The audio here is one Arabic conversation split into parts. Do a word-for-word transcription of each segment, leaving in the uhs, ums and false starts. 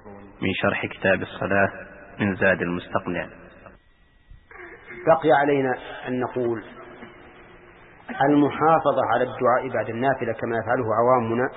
من شرح كتاب الصلاة من زاد المستقنع. بقي علينا أن نقول المحافظة على الدعاء بعد النافلة كما يفعله عوامنا،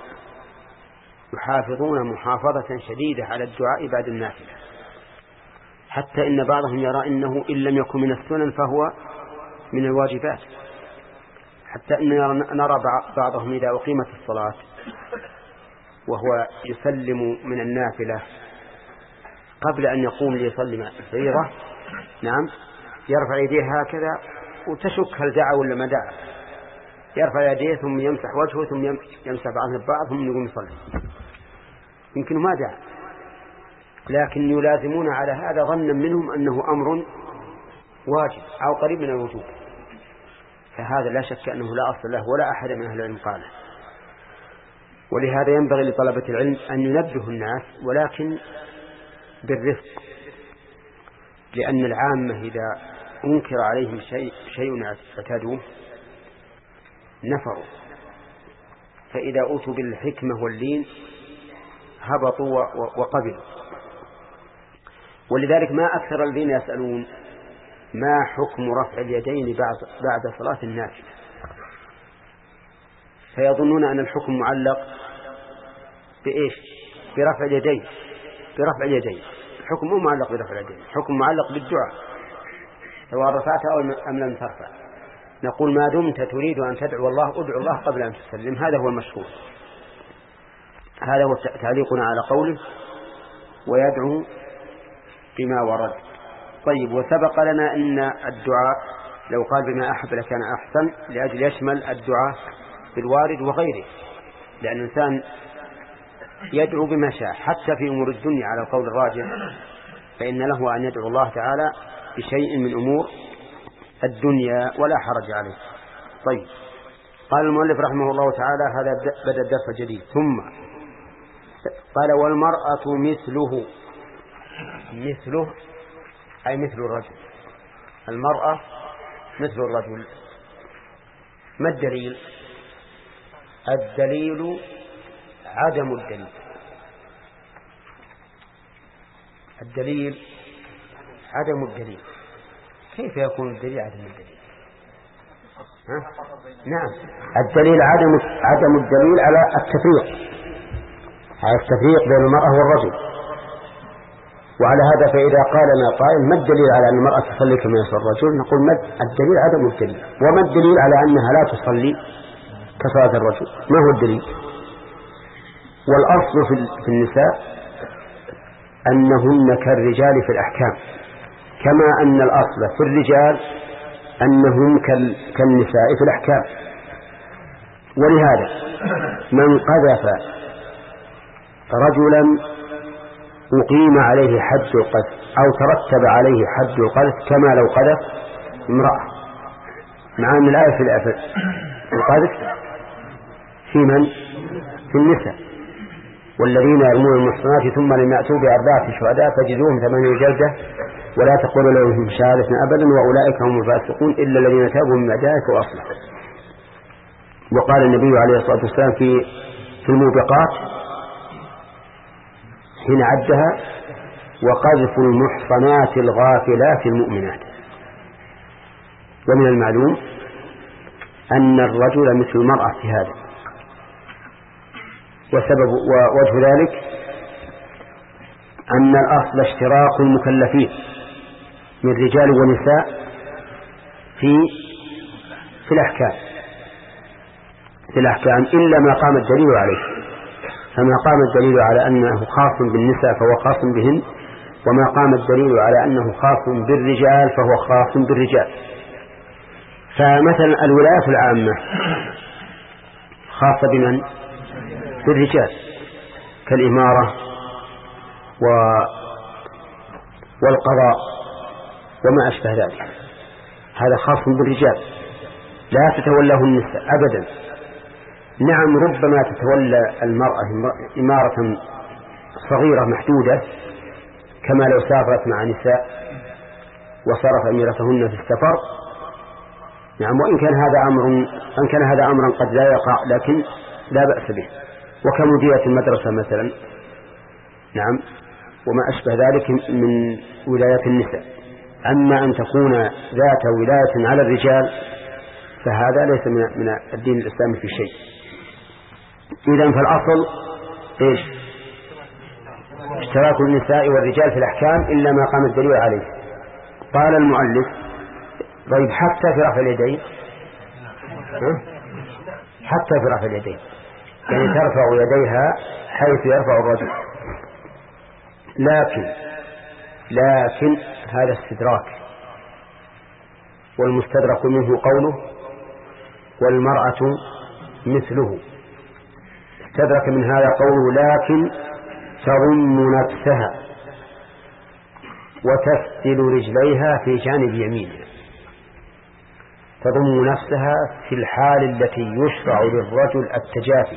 يحافظون محافظة شديدة على الدعاء بعد النافلة، حتى إن بعضهم يرى إنه إن لم يكن من السنن فهو من الواجبات، حتى إن نرى بعضهم إذا أقيمت الصلاة وهو يسلم من النافلة قبل أن يقوم ليصلي مع الفريضة، نعم، يرفع يديه هكذا وتشك هل دعا ولا ما دعا، يرفع يديه ثم يمسح وجهه ثم يمسح بعضهم البعض ثم يقوم يصلي، يمكن ما دعا، لكن يلازمون على هذا ظنا منهم أنه أمر واجب أو قريب من الوجوب، فهذا لا شك أنه لا أصل له ولا أحد من أهل العلم قاله. ولهذا ينبغي لطلبة العلم أن ينبهوا الناس، ولكن بالرفق، لأن العامة إذا أنكر عليهم شيء شيء اعتادوه نفروا، فإذا أوتوا بالحكمة واللين هبطوا وقبلوا. ولذلك ما أكثر الذين يسألون ما حكم رفع اليدين بعد بعد صلاة النافلة، فيظنون أن الحكم معلق بإيش؟ برفع اليدين. برفع اليدين الحكم مو معلق برفع اليدين، الحكم معلق بالدعاء سواء رفعت أو أم لم ترفع. نقول ما دمت تريد أن تدعو الله ادعو الله قبل أن تسلم، هذا هو المشروع، هذا هو تعليقنا على قوله ويدعو بما ورد. طيب، وسبق لنا أن الدعاء لو قال بما أحب لكان أحسن، لأجل يشمل الدعاء بالوارد وغيره، لأن الإنسان يدعو بما شاء حتى في أمور الدنيا على القول الراجح، فإن له أن يدعو الله تعالى بشيء من أمور الدنيا ولا حرج عليه. طيب، قال المؤلف رحمه الله تعالى هذا بدأ الدرس الجديد، ثم قال والمرأة مثله. مثله أي مثل الرجل، المرأة مثل الرجل. ما الدليل؟ الدليل عدم الدليل. الدليل عدم الدليل. كيف يكون الدليل عدم الدليل؟ ها؟ نعم، الدليل عدم عدم الدليل على التفريق، على التفريق بين المرأة والرجل. وعلى هذا فإذا قالنا قائل ما الدليل على أن المرأة تصلي كما يصلي الرجل، نقول ما الدليل عدم الدليل. وما الدليل على أنها لا تصلي كصلاة الرجل؟ ما هو الدليل؟ والأصل في النساء أنهن كالرجال في الأحكام، كما أن الأصل في الرجال أنهم كالنساء في الأحكام. ولهذا من قذف رجلا أقيم عليه حد القذف أو ترتب عليه حد القذف كما لو قذف امرأة، مع أن الآية في القذف في من؟ في النساء. والذين يرمون المحصنات ثم لم يأتوا بأربعة شهداء فجزوهم ثمانية جلدة ولا تقولوا لهم شهادة أبدا وأولئك هم الفاسقون إلا الذين تابوا من بعد ذلك وأصلحوا. وقال النبي عليه الصلاة والسلام في في الموبقات حين عدها وقذف المحصنات الغافلات المؤمنات. ومن المعلوم أن الرجل مثل المرأة في هذا، وسبب ووجه ذلك أن الأصل اشتراك المكلفين من رجال ونساء في في الأحكام في الأحكام إلا ما قام الدليل عليه. فما قام الدليل على أنه خاص بالنساء فهو خاص بهن، وما قام الدليل على أنه خاص بالرجال فهو خاص بالرجال. فمثلا الولايات العامة خاصة بمن؟ بالرجال، كالإمارة و... والقضاء وما أشبه ذلك، هذا خاص بالرجال لا تتولاه النساء أبدا. نعم، ربما تتولى المرأة إمارة صغيرة محدودة كما لو سافرت مع نساء وصرف أميرتهن في السفر، نعم، وإن كان هذا أمر إن كان هذا أمرا قد لا يقع لكن لا بأس به. وكمديرة المدرسة مثلا نعم، وما أشبه ذلك من ولاية النساء. أما أن تكون ذات ولاية على الرجال فهذا ليس من الدين الإسلامي في شيء. إذن فالأصل إيش؟ اشتراك النساء والرجال في الأحكام إلا ما قام الدليل عليه. قال المؤلف طيب حتى في رفع اليدين، حتى في رفع اليدين يعني ترفع يديها حيث يرفع الرجل، لكن لكن هذا استدراك، والمستدرك منه قوله والمرأة مثله. استدرك من هذا قوله لكن تضم نفسها وتفتل رجليها في جانب يمينها. تضم نفسها في الحال التي يشرع للرجل التجافي،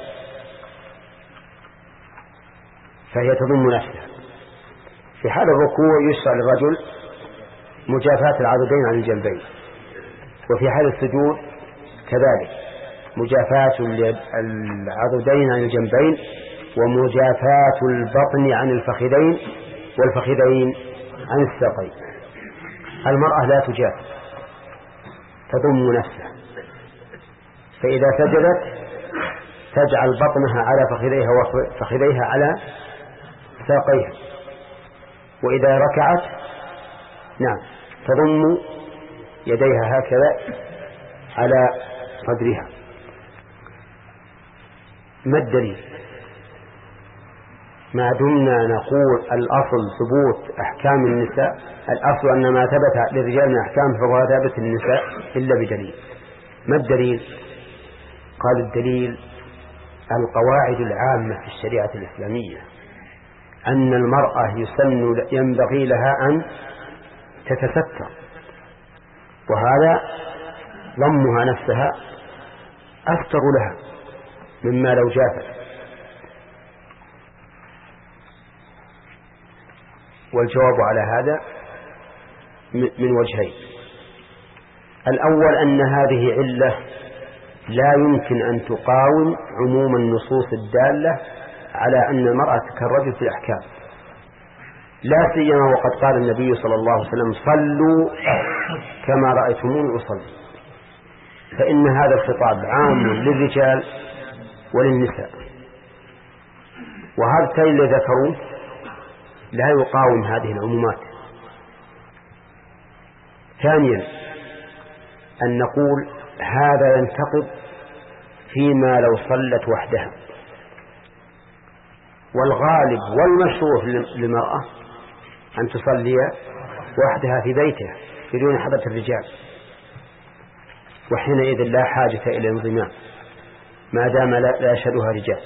فهي تضم نفسها. في حال الركوع يشرع للرجل مجافاة العضدين عن الجنبين، وفي حال السجود كذلك مجافاة العضدين عن الجنبين ومجافاة البطن عن الفخذين والفخذين عن الساقين. المرأة لا تجاف، تضم نفسها، فإذا سجدت تجعل بطنها على فخذيها وفخذيها على ساقيها، وإذا ركعت نعم تضم يديها هكذا على صدرها. ما الدليل؟ ما دمنا نقول الأصل ثبوت أحكام النساء، الأصل أن ما ثبت للرجال من أحكام فهو ثابت للنساء إلا بدليل. ما الدليل؟ قال الدليل القواعد العامة في الشريعة الإسلامية أن المرأة يسن ينبغي لها أن تتستر، وهذا ضمها نفسها أستر لها مما لو جافت. والجواب على هذا من وجهين. الأول أن هذه علة لا يمكن أن تقاوم عموم النصوص الدالة على أن المرأة كالرجل في الأحكام، لا سيما وقد قال النبي صلى الله عليه وسلم صلوا كما رأيتموني أصلي، فإن هذا الخطاب عام للرجال وللنساء، وهذا التالي الذي ذكروه لا يقاوم هذه العمومات. ثانيا أن نقول هذا ينتقد فيما لو صلت وحدها، والغالب والمشروع للمرأة أن تصلي وحدها في بيتها بدون حضرة الرجال، وحينئذ لا حاجة إلى الانضمام ما دام لا يشهدها رجال.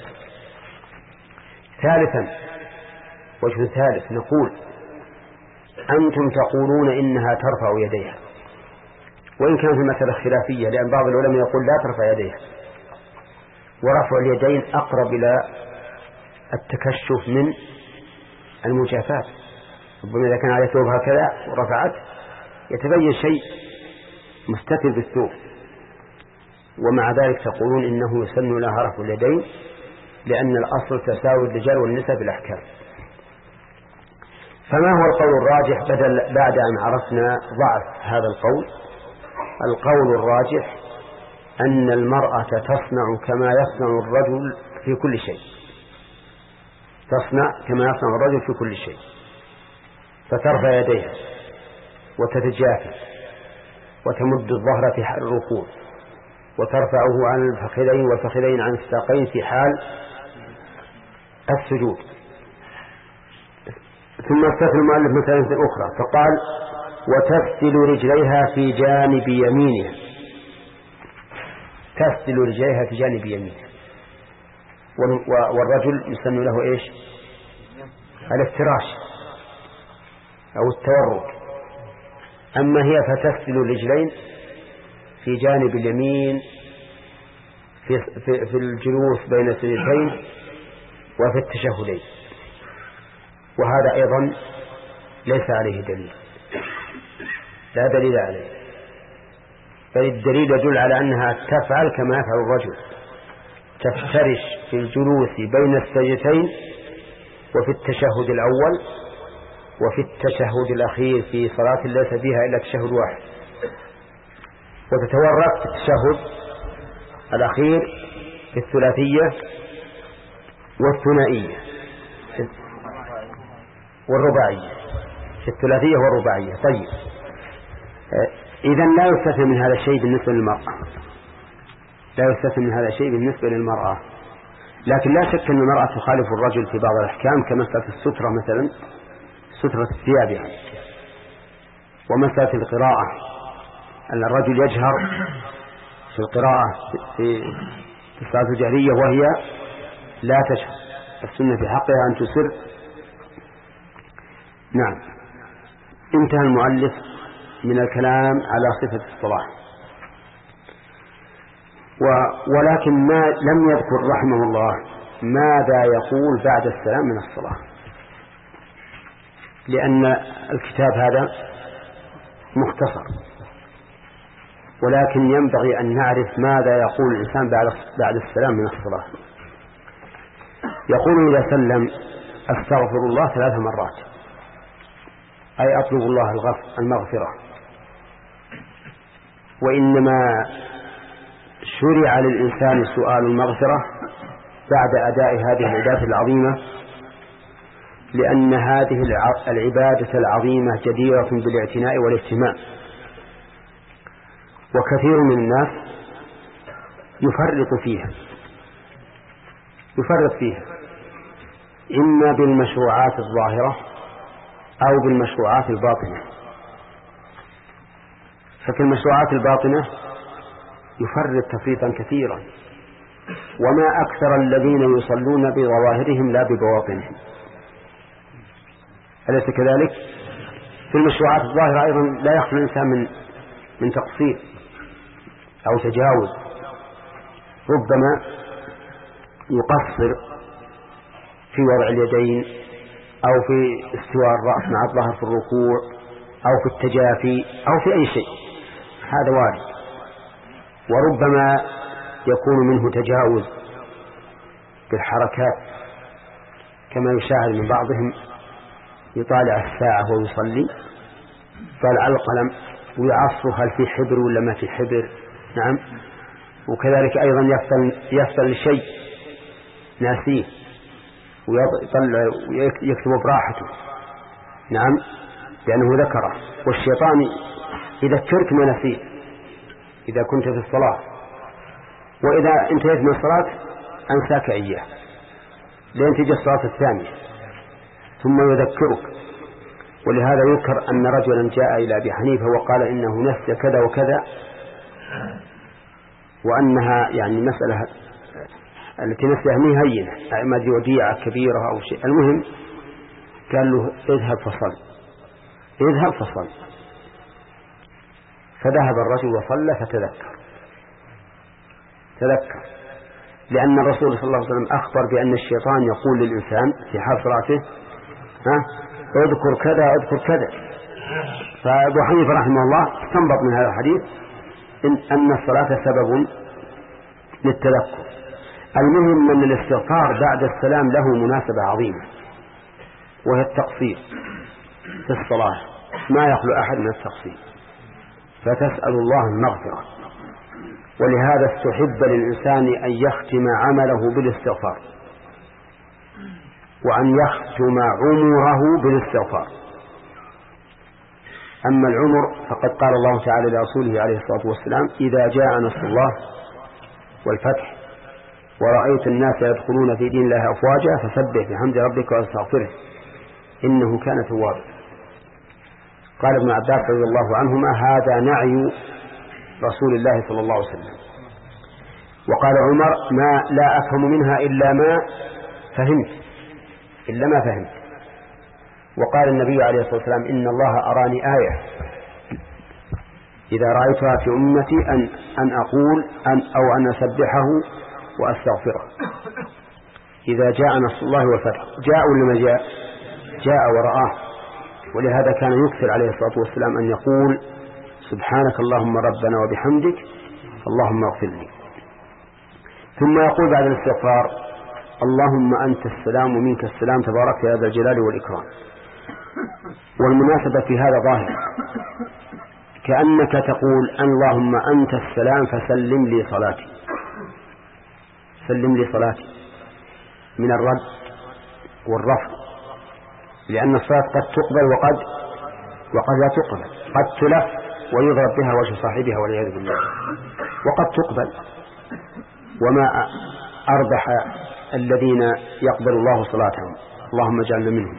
ثالثا وجه ثالث نقول أنتم تقولون إنها ترفع يديها، وإن كانت المسألة خلافية، لأن بعض العلماء يقول لا ترفع يديها، ورفع اليدين أقرب إلى التكشف من المجافات. ربما إذا كان على ثوب هكذا ورفعت يتبين شيء مستتر بالثوب، ومع ذلك تقولون إنه يسن لها رفع اليدين لأن الأصل تساوي الرجال والنساء بالأحكام. فما هو القول الراجح بدل بعد أن عرفنا ضعف هذا القول؟ القول الراجح أن المرأة تصنع كما يصنع الرجل في كل شيء، تصنع كما يصنع الرجل في كل شيء، فترفع يديها وتتجافى وتمد الظهر في حال الركوع وترفعه عن الفخذين والفخذين عن الساقين في حال السجود. ثم استثنى المؤلف مثلا أخرى فقال وتفتل رجليها في جانب يمينها. تفتل رجليها في جانب يمينها، والرجل يسمى له إيش؟ الافتراش أو التورك. أما هي فتفتل الرجلين في جانب اليمين في, في, في الجلوس بين السجدتين وفي التشهدين، وهذا أيضا ليس عليه دليل، لا دليل عليه، بل الدليل يدل على أنها تفعل كما يفعل الرجل، تفترش في الجلوس بين السجدتين وفي التشهد الأول وفي التشهد الأخير في صلاة ليس فيها إلا تشهد واحد، وتتورط في التشهد الأخير في الثلاثية والثنائية والرباعية، في الثلاثية والرباعية. طيب، إذن لا يستثنى من هذا الشيء بالنسبة للمرأة، لا يستثنى من هذا الشيء بالنسبة للمرأة، لكن لا شك أن المرأة تخالف الرجل في بعض الأحكام، كمسألة السترة مثلا، سترة الثياب يعني، ومسألة القراءة، أن الرجل يجهر في القراءة في الصلاة الجهرية وهي لا تجهر، السنة في حقها أن تسر. نعم. انتهى المؤلف من الكلام على صفة الصلاة، ولكن ما لم يذكر رحمه الله ماذا يقول بعد السلام من الصلاة، لأن الكتاب هذا مختصر، ولكن ينبغي أن نعرف ماذا يقول الإنسان بعد السلام من الصلاة. يقول إذا سلم: أستغفر الله ثلاث مرات، أي أطلب الله المغفرة. وإنما شرع للإنسان سؤال المغفرة بعد أداء هذه العبادة العظيمة، لأن هذه العبادة العظيمة جديرة بالاعتناء والاهتمام، وكثير من الناس يفرط فيها يفرط فيها إما بالمشروعات الظاهرة أو بالمشروعات الباطنة. ففي المشروعات الباطنة يفرط تفريطا كثيرا، وما أكثر الذين يصلون بظواهرهم لا ببواطنهم، أليس كذلك؟ في المشروعات الظاهرة أيضا لا يخلو الإنسان من من تقصير أو تجاوز، ربما يقصر في وضع اليدين أو في استواء الرأس مع الظهر في الركوع أو في التجافي أو في أي شيء، هذا وارد. وربما يكون منه تجاوز بالحركات، كما يشاهد من بعضهم يطالع الساعة ويصلي، طالع القلم ويعصه هل في حبر ولا ما في حبر. نعم. وكذلك أيضا يفتل, يفتل الشيء ناسيه ويطلع ويكتب براحته. نعم، لأنه ذكره. والشيطان إذا ترك ما نسيه، إذا كنت في الصلاة وإذا انتهيت من الصلاة أنساك إياه لين تجي الصلاة الثانية ثم يذكرك. ولهذا يذكر أن رجلا جاء إلى أبي حنيفة وقال إنه نسي كذا وكذا، وأنها يعني مسألة التي نسيها مي هينة، ما دي وديعة كبيرة أو شيء. المهم قال له: اذهب فصل، اذهب فصل. فذهب الرجل وصلى فتذكر تذكر لأن الرسول صلى الله عليه وسلم أخبر بأن الشيطان يقول للإنسان في حال صلاته: ها اذكر كذا اذكر كذا. فأبو حنيفة رحمه الله استنبط من هذا الحديث إن, أن الصلاة سبب للتذكر. المهم أن الاستغفار بعد السلام له مناسبة عظيمة، وهي التقصير في الصلاة، ما يخلو أحد من التقصير، فتسأل الله المغفرة. ولهذا استحب للإنسان أن يختم عمله بالاستغفار، وأن يختم عمره بالاستغفار. أما العمر فقد قال الله تعالى لرسوله عليه الصلاة والسلام: إذا جاء نصر الله والفتح ورأيت الناس يدخلون في دين الله أفواجا فسبح بحمد ربك واستغفره إنه كان توابا. قال ابن عباس رضي الله عنهما: هذا نعي رسول الله صلى الله عليه وسلم. وقال عمر: ما لا أفهم منها إلا ما فهمت إلا ما فهمت. وقال النبي عليه الصلاة والسلام: إن الله أراني آية إذا رأيتها في أمتي أن, أن أقول أن أو أن أسبحه وأستغفره. إذا جاء نصر الله والفتح، جاء ولا ما جاء؟ جاء ورآه. ولهذا كان يكثر عليه الصلاة والسلام أن يقول: سبحانك اللهم ربنا وبحمدك اللهم اغفر لي. ثم يقول بعد الاستغفار: اللهم أنت السلام ومنك السلام تبارك يا ذا الجلال والإكرام. والمناسبة في هذا ظاهر، كأنك تقول اللهم أنت السلام فسلم لي صلاتي، سلم لي صلاتي من الرد والرفض، لأن الصلاة قد تقبل وقد وقد لا تقبل، قد تلف ويضرب بها وجه صاحبها والعياذ بالله، وقد تقبل. وما أربح الذين يقبل الله صلاتهم، اللهم اجعلنا منهم.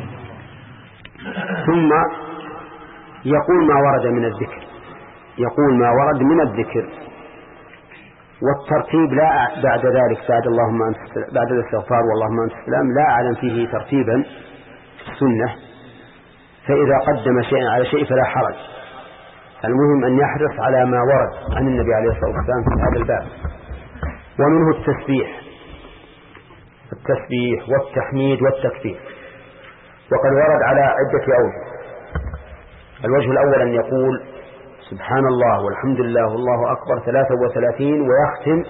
ثم يقول ما ورد من الذكر، يقول ما ورد من الذكر والترتيب لا بعد ذلك، بعد اللهم أنت بعد الاستغفار واللهم أنت السلام لا أعلم فيه ترتيبا في السنة، فإذا قدم شيئا على شيء فلا حرج. المهم أن يحرص على ما ورد عن النبي عليه الصلاة والسلام في هذا الباب. ومنه التسبيح التسبيح والتحميد والتكبير، وقد ورد على عدة أوجه. الوجه الأول أن يقول سبحان الله والحمد لله والله أكبر ثلاثة وثلاثين، ويختم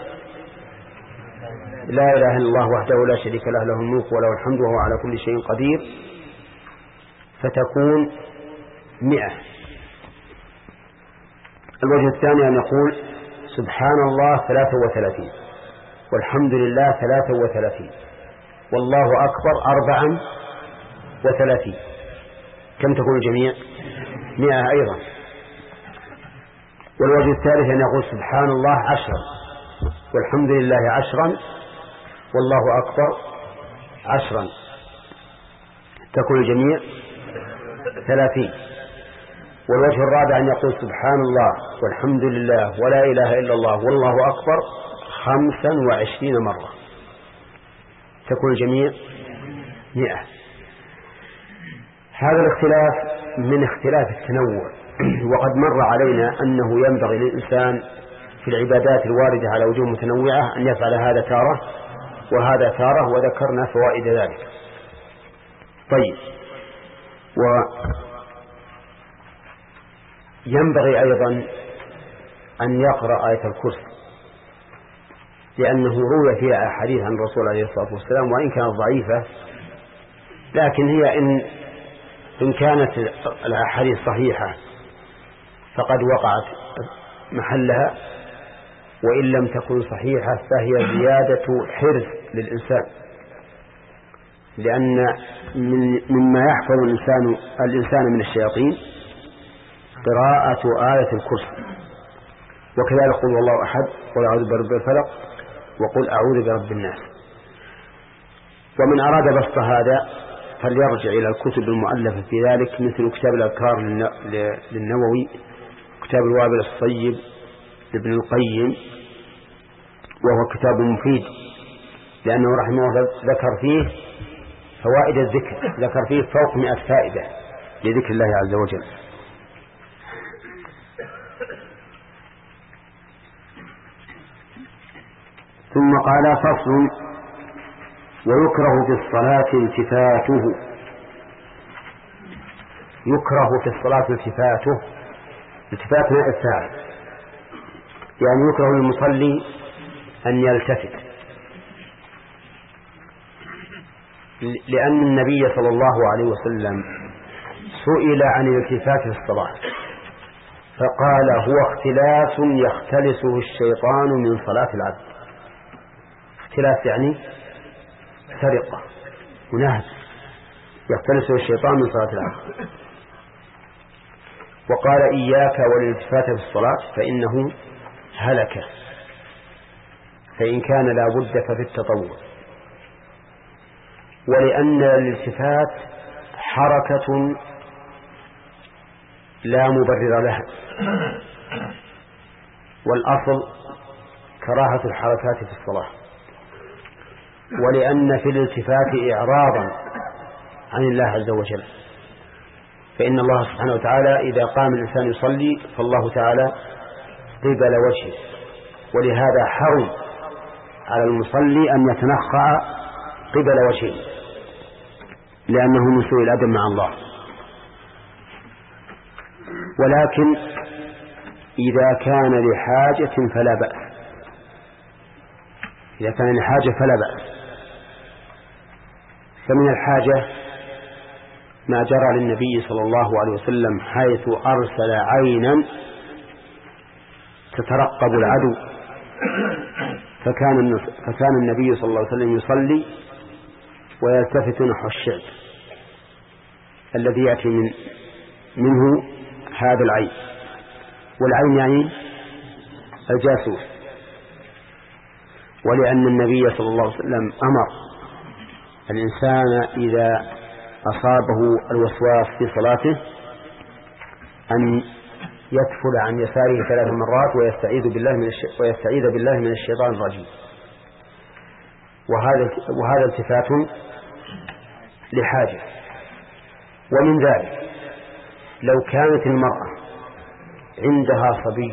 لا إله إلا الله وحده لا شريك له له الملك وله الحمد وهو على كل شيء قدير، فتكون مئة. الوجه الثاني أن يقول سبحان الله ثلاثة وثلاثين والحمد لله ثلاثة وثلاثين والله أكبر أربعا وثلاثين. كم تكون الجميع؟ مئة أيضا. والوجه الثالث أن يقول سبحان الله عشرا والحمد لله عشرا والله أكبر عشرا، تكون الجميع ثلاثين. والوجه الرابع أن يقول سبحان الله والحمد لله ولا إله إلا الله والله أكبر خمسا وعشرين مرة، تكون الجميع مئة. هذا الاختلاف من اختلاف التنوع، وقد مر علينا أنه ينبغي للإنسان في العبادات الواردة على وجوه متنوعة أن يفعل هذا تارة وهذا تارة، وذكرنا فوائد ذلك. طيب، وينبغي أيضا أن يقرأ آية الكرسي، لأنه روي فيها أحاديث عن الرسول عليه الصلاة والسلام، وإن كانت ضعيفة لكن هي إن إن كانت الأحاديث صحيحة فقد وقعت محلها، وإن لم تكن صحيحة فهي زيادة حرص للإنسان، لأن من مما يحفظ الإنسان الإنسان من الشياطين قراءة آية الكرسي، وكذلك قل والله أحد قل أعوذ برب الفلق وقل أعوذ برب الناس. ومن أراد بسط هذا فليرجع إلى الكتب المؤلفة في ذلك، مثل كتاب الأذكار للنووي، كتاب الوابل الصيب لابن القيم، وهو كتاب مفيد لأنه رحمه الله ذكر فيه فوائد الذكر، ذكر فيه فوق مئة فائدة لذكر الله عز وجل. ثم قال فصل: ويكره في الصلاة التفاته. يكره في الصلاة التفاته، التفات ماء الساعة، يعني يكره للمصلي أن يلتفت، لأن النبي صلى الله عليه وسلم سئل عن الالتفات في الصلاة فقال: هو اختلاس يختلسه الشيطان من صلاة العبد. اختلاس يعني سرقة ونهب، يختلسه الشيطان من صلاة العبد. وقال: إياك والالتفات في الصلاة فإنه هلك، فإن كان لا بد ففي التطوع. ولأن الالتفات حركة لا مبرر لها، والأصل كراهة الحركات في الصلاة. ولأن في الالتفات إعراضا عن الله عز وجل، فإن الله سبحانه وتعالى إذا قام الإنسان يصلي فالله تعالى قبل وجهه، ولهذا حرم على المصلي أن يتنخع قبل وجهه، لأنه من سوء الأدب مع الله. ولكن إذا كان لحاجة فلا بأس، إذا كان لحاجة فلا بأس، فمن الحاجة ما جرى للنبي صلى الله عليه وسلم حيث أرسل عينا تترقب العدو، فكان فكان النبي صلى الله عليه وسلم يصلي ويلتفت نحو الشعب الذي يأتي من منه هذا العين، والعين يعني الجاسوس. ولأن النبي صلى الله عليه وسلم أمر الإنسان إذا أصابه الوسواس في صلاته أن يدفل عن يساره ثلاث مرات ويستعيذ بالله من الش... ويستعيذ بالله من الشيطان الرجيم. وهذا وهذا التفات لحاجة. ومن ذلك لو كانت المرأة عندها صبي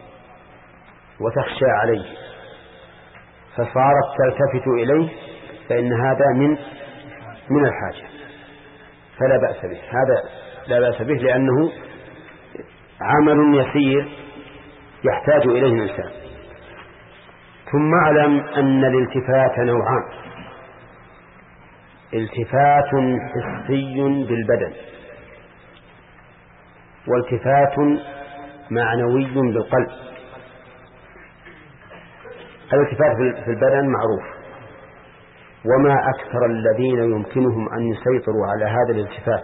وتخشى عليه فصارت تلتفت إليه فإن هذا من من الحاجة، فلا بأس به، هذا لا بأس به لأنه عمل يسير يحتاج إليه الإنسان. ثم اعلم أن الالتفات نوعان: التفات حسي بالبدن، والتفات معنوي بالقلب. الالتفات في البدن معروف، وما أكثر الذين يمكنهم أن يسيطروا على هذا الالتفات،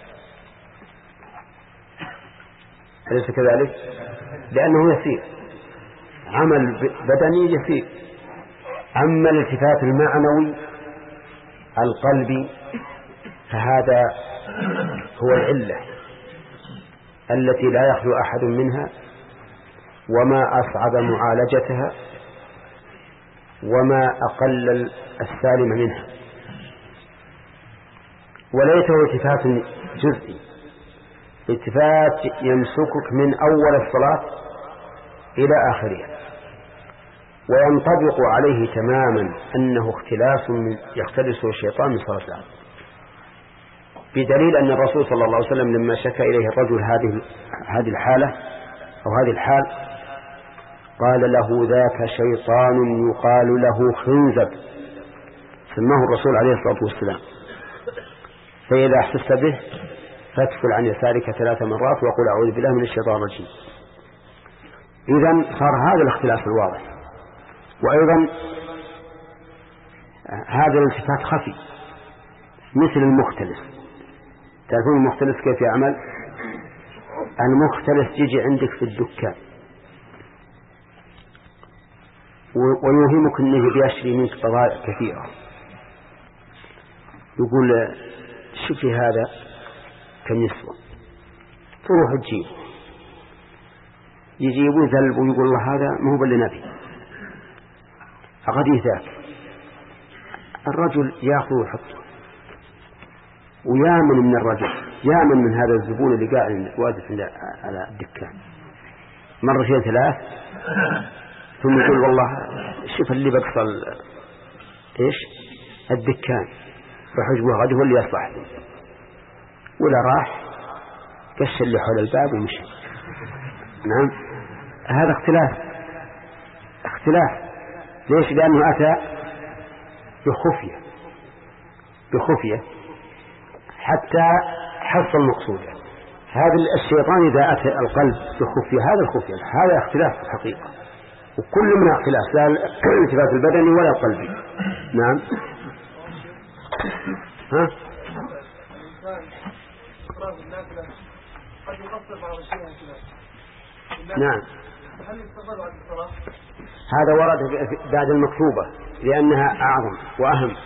أليس كذلك؟ لأنه يسير، عمل بدني يسير. أما الالتفات المعنوي القلبي فهذا هو العلة التي لا يخلو أحد منها، وما أصعب معالجتها وما أقل السالم منها. وليته التفات جزئي، التفات يمسكك من أول الصلاة إلى آخرها، وينطبق عليه تماما أنه اختلاس يختلسه الشيطان من صلاة العبد، بدليل أن الرسول صلى الله عليه وسلم لما شكى إليه الرجل هذه هذه الحالة أو هذه الحال قال له: ذاك شيطان يقال له خنزب، سماه الرسول عليه الصلاة والسلام، فإذا أحسست به فادفل عن يسارك ثلاث مرات وقل أعوذ بالله من الشيطان الرجيم. إذن صار هذا الاختلاف الواضح. وأيضا هذا الالتفات خفي مثل المختلس. تعرفون المختلس كيف يعمل؟ المختلس يجي عندك في الدكان ويوهمك أنه بيشري منك بضائع كثيرة، يقول: شوفي هذا كم يسوى، تروح تجيبه، يجيبه ذلب ويقول الله هذا ما هو باللي نبي أغدي ذاك. الرجل يأخذ ويحطه ويامن من الرجل، يامن من هذا الزبون اللي قاعد واقف على الدكان مرتين ثلاث، ثم يقول والله شوف اللي بقصل ايش الدكان راح يجبوه غد هو اللي يصلح لي، ولا راح قش اللي حول الباب ومشي. نعم، هذا اختلاف اختلاف ليش؟ لأنه أتى بخفية بخفية حتى حصل مقصوده. هذا الشيطان إذا أتى القلب بخفية، هذا الخفية هذا اختلاف في الحقيقة، وكل من اختلاف لا الالتفات البدني ولا القلبي. نعم. ها؟ نعم، هذا ورد بعد المكتوبة لأنها أعظم وأهم.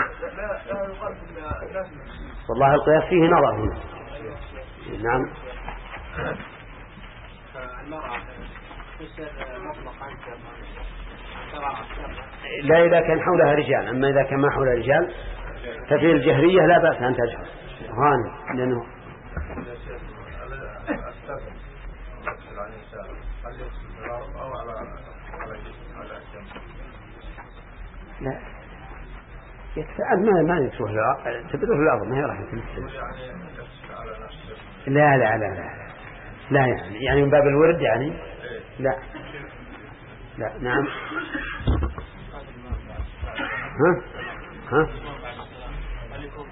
والله القياس فيه نظر هنا. نعم. لا إذا كان حولها رجال، أما إذا كان ما حولها رجال ففي الجهرية لا بأس أن تجهر غاني، لأنه لا يتفعل ما ما يتروح له تبدوه الأرض ما هي راح تمثل. لا لا لا لا لا يعني يعني من باب الورد يعني لا لا. نعم. ها ها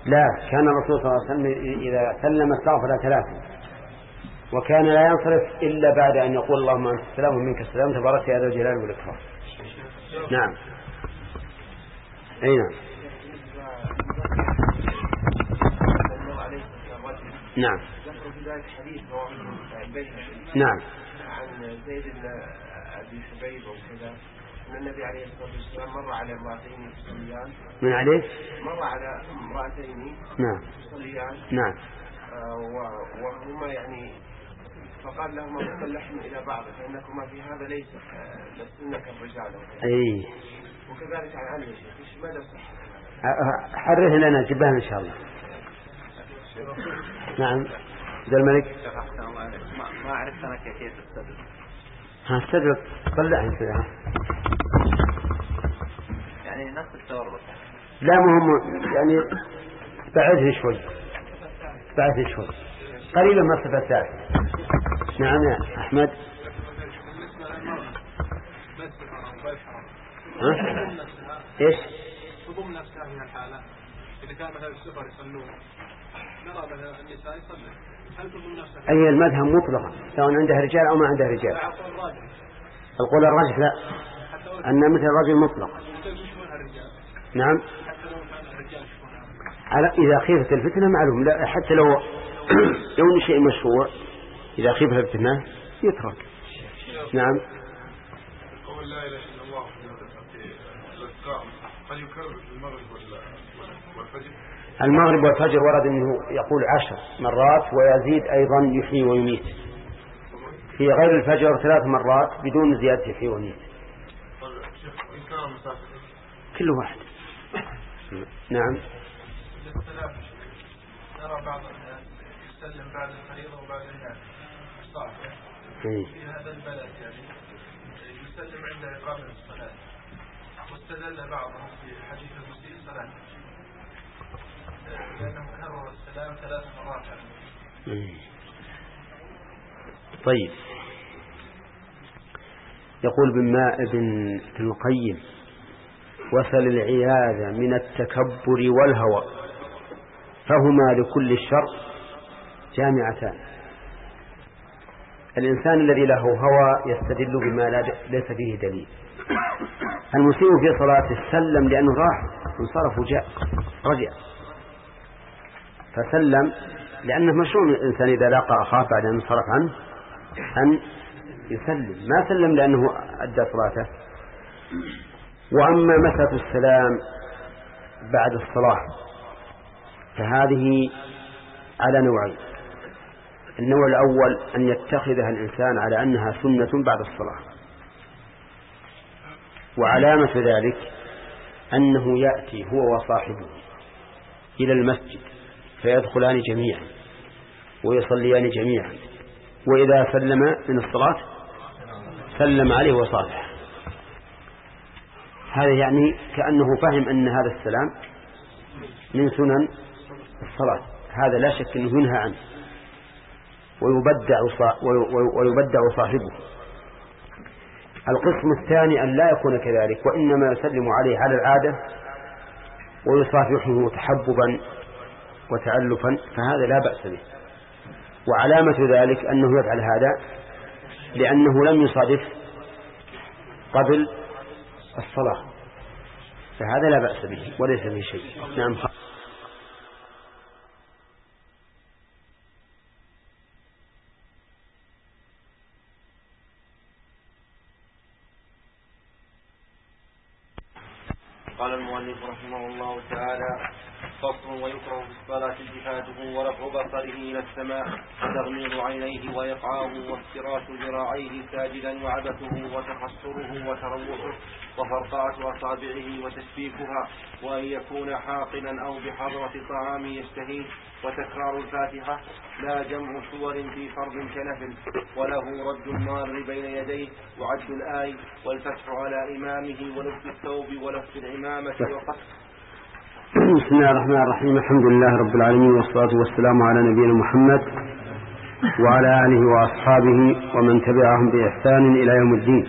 لا، كان الرسول صلى الله عليه وسلم إذا سلم استغفر ثلاثا، وكان لا ينصرف إلا بعد أن يقول اللهم أنت السلام ومنك السلام تبارك يا ذا الجلال والإكرام. نعم. أي نعم. نعم. نعم. عن زيد بن أبي حبيب وكذا أن النبي عليه الصلاة والسلام مر على امرأتين يصليان. من عليه؟ مر على امرأتين. نعم. يصليان. نعم. آه وهما يعني فقال لهما تصلحن إلى بعض فإنكما في هذا ليس لستن كالرجال. أي. وكذلك عن علي ايش ماذا صح؟ حرره لنا جبهه إن شاء الله. نعم. ذا الملك. ما عرفت أنا كيف استدرك. ها استدرك طلع انت. يعني نفس التورط. لا مهم يعني بعده شوي بعده شوي قريبا من الصفة الثالثة. نعم يا أحمد. ها؟ إيش؟ تضم نفسها من الحالة إذا كان مثلا السفر يصلون نرى مثلا النساء يصلون هل تضم نفسها؟ أي المذهب مطلقا سواء عندها رجال أو ما عندها رجال. القول الراجح لا أن مثل الرجل مطلق. نعم. على إذا خيفت الفتنة معلوم لا حتى لو لو شيء مشروع إذا خيفت الفتنة يترك. نعم. قول لا إله إلا الله هل يكرر المغرب والفجر؟ المغرب والفجر ورد أنه يقول عشر مرات ويزيد أيضا يحيي ويميت. في غير الفجر ثلاث مرات بدون زيادة يحيي ويميت. كل واحد. نعم. نرى بعض الناس يسلم بعد الفريضة وبعد الناس صح في هذا البلد يعني يسلم عند إقامة الصلاة واستدل بعضهم في حديث المسيء صلاة لأنه كرر السلام ثلاث مرات. طيب. يقول ابن القيم وصل العياذ من التكبر والهوى فهما لكل الشر جامعتان. الإنسان الذي له هوى يستدل بما ليس فيه دليل. المسيء في صلاته سلم لأنه راح انصرف وجاء رجع فسلم لأنه مشروع الإنسان إذا لاقى أخاه بعد أن انصرف عنه أن يسلم. ما سلم لأنه أدى صلاته. وأما مسألة السلام بعد الصلاة فهذه على نوعين. النوع الأول أن يتخذها الإنسان على أنها سنة بعد الصلاة، وعلامة ذلك أنه يأتي هو وصاحبه إلى المسجد فيدخلان جميعا ويصليان جميعا، وإذا سلم من الصلاة سلم عليه وصالح. هذا يعني كأنه فهم أن هذا السلام من سنن الصلاة. هذا لا شك أنه ينهى عنه ويبدع ويبدع صاحبه. القسم الثاني أن لا يكون كذلك وإنما يسلم عليه على العادة ويصافحه تحببا وتألفا، فهذا لا بأس به. وعلامة ذلك أنه يفعل هذا لأنه لم يصادف قبل الصلاة، فهذا لا بأس به وليس به شيء. نعم. قال المؤلف رحمه الله تعالى: فصل. ويكره في الصلاة جهاده ورفع بصره إلى السماء وتغميض عينيه وإقعاءه وافتراش ذراعيه ساجدا وعبثه وتحصره وتروحه وفرقعة أصابعه وتشبيكها، وأن يكون حاقنا أو بحضرة طعام يشتهيه، وتكرار الفاتحة لا جمع سور في فرض كنفل، وله رد المار بين يديه وعد الآي والفتح على إمامه ولبس الثوب ولف العمامة وقص. بسم الله الرحمن الرحيم. الحمد لله رب العالمين والصلاة والسلام على نبينا محمد وعلى آله وأصحابه ومن تبعهم بإحسان إلى يوم الدين.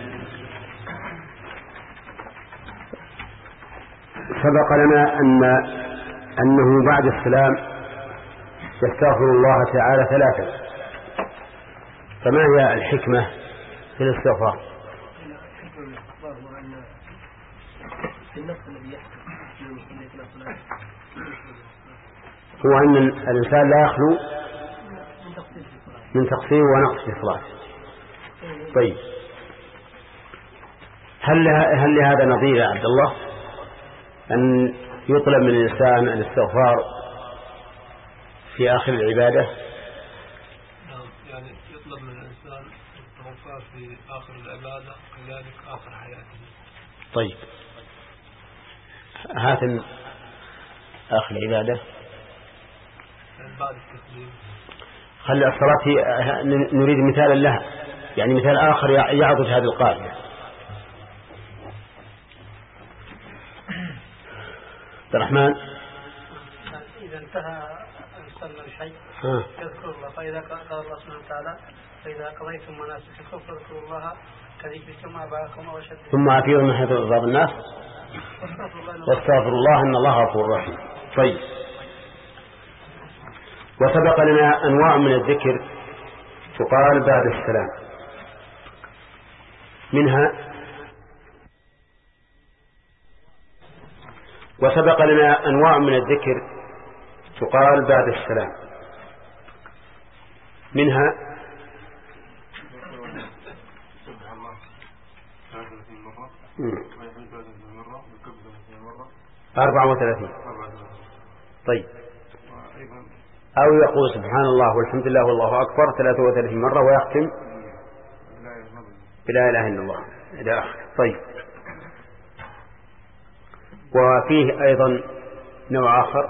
سبق لنا أن أنه بعد السلام يستغفر الله تعالى ثلاثا، فما هي الحكمة في الاستغفار؟ هو أن الإنسان لا يخلو من تقصير ونقص في الصلاة. طيب، هل هل لهذا نظير يا عبد الله أن يطلب من الإنسان الاستغفار في آخر العبادة؟ يعني يطلب من الإنسان الاستغفار في آخر العبادة كذلك آخر حياته. طيب، هات آخر العبادة بعد التسليم. خلي الصلاة نريد مثالا لها، يعني مثال آخر يعضد هذه القاعدة. عبد الرحمن، إذا انتهى صلى الحج يذكر الله، فإذا قال الله سبحانه وتعالى فإذا قضيتم مناسككم فاذكروا الله كذكركم آباءكم أو أشد ثم عافيوا من حيث بعض الناس واستغفر الله إن الله غفور رحيم. طيب، وسبق لنا أنواع من الذكر تقال بعد السلام، منها وسبق لنا أنواع من الذكر تقال بعد السلام، منها أربعة وثلاثين. طيب، أو يقول سبحان الله والحمد لله والله أكبر ثلاثة وثلاثين مرة ويختم بلا إله إلا الله إلى آخره. طيب، وفيه أيضا نوع آخر